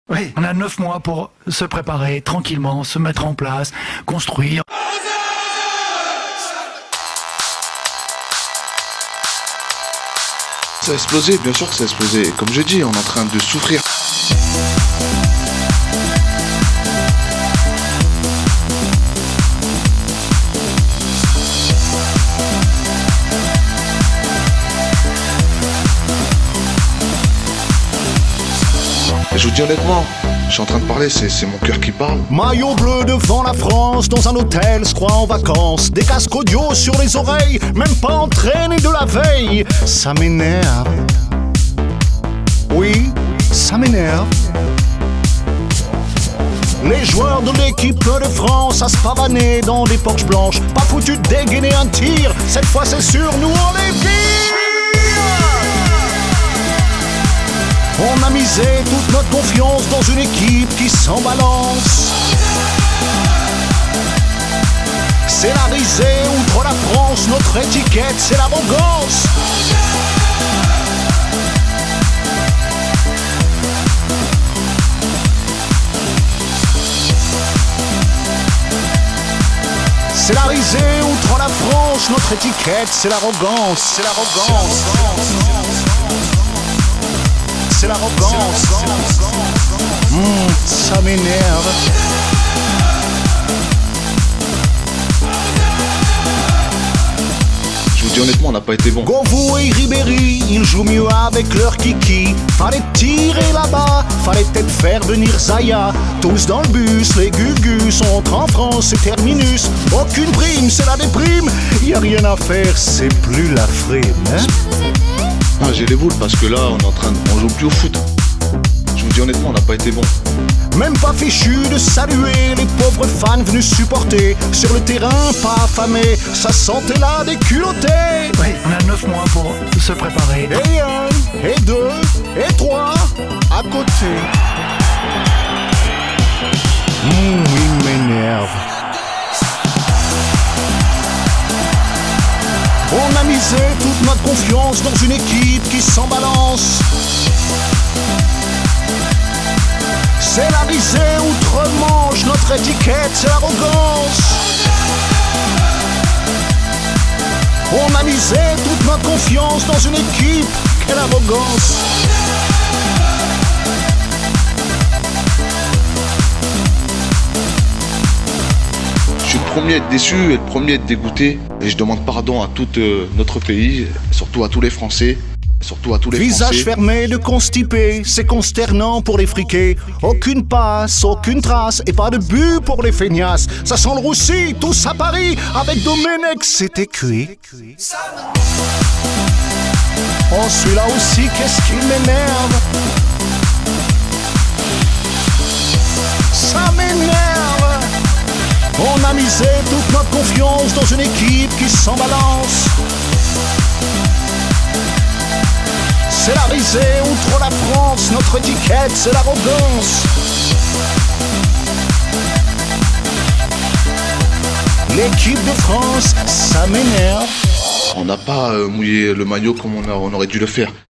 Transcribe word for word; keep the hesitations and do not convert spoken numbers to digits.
Oui, on a neuf mois pour se préparer tranquillement, se mettre en place, construire. Ça a explosé, bien sûr que ça a explosé. Comme je dis, on est en train de souffrir. Et je vous dis honnêtement, je suis en train de parler, c'est, c'est mon cœur qui parle. Maillot bleu devant la France, dans un hôtel, se croit en vacances. Des casques audio sur les oreilles, même pas entraîné de la veille. Ça m'énerve. Oui, ça m'énerve. Les joueurs de l'équipe de France à se pavaner dans des Porsche blanches. Pas foutu de dégainer un tir, cette fois c'est sûr, nous on les vire. On a misé toute notre confiance dans une équipe qui s'en balance. C'est la risée outre la France, notre étiquette c'est l'arrogance. C'est la risée outre la France, notre étiquette c'est l'arrogance. C'est l'arrogance. C'est l'arrogance. Mmh, ça m'énerve. Je vous dis honnêtement, on n'a pas été bon. Govou et Ribéry, ils jouent mieux avec leur kiki. Fallait tirer là-bas, fallait peut-être faire venir Zaya. Tous dans le bus, les gugus, on rentre en France, c'est terminus. Aucune prime, c'est la déprime. Y a rien à faire, c'est plus la frime, hein. Ah, j'ai les boules parce que là, on est en train de... on joue plus au foot. Je vous dis honnêtement, on n'a pas été bon. Même pas fichu de saluer les pauvres fans venus supporter. Sur le terrain, pas affamés, ça sentait là des culottés. Oui, on a neuf mois pour se préparer. Et un, et deux, et trois, à côté. Mmh, il m'énerve. On a misé toute notre confiance dans une équipe qui s'en balance. C'est la risée outre-Manche, notre étiquette c'est l'arrogance. On a misé toute notre confiance dans une équipe, quelle arrogance. Je suis le premier à être déçu et le premier à être dégoûté. Et je demande pardon à tout euh, notre pays, surtout à tous les Français. Surtout à tous les Visage Français. fermé de constipé, c'est consternant pour les friqués. Aucune passe, aucune trace et pas de but pour les feignasses. Ça sent le roussi, tous à Paris, avec Domenech c'était cuit. Oh celui-là aussi, qu'est-ce qu'il m'énerve. Ça m'énerve. On a misé toute notre confiance dans une équipe qui s'en balance. C'est la risée outre la France, notre étiquette c'est l'arrogance. L'équipe de France, ça m'énerve. On n'a pas euh, mouillé le maillot comme on, a- on aurait dû le faire.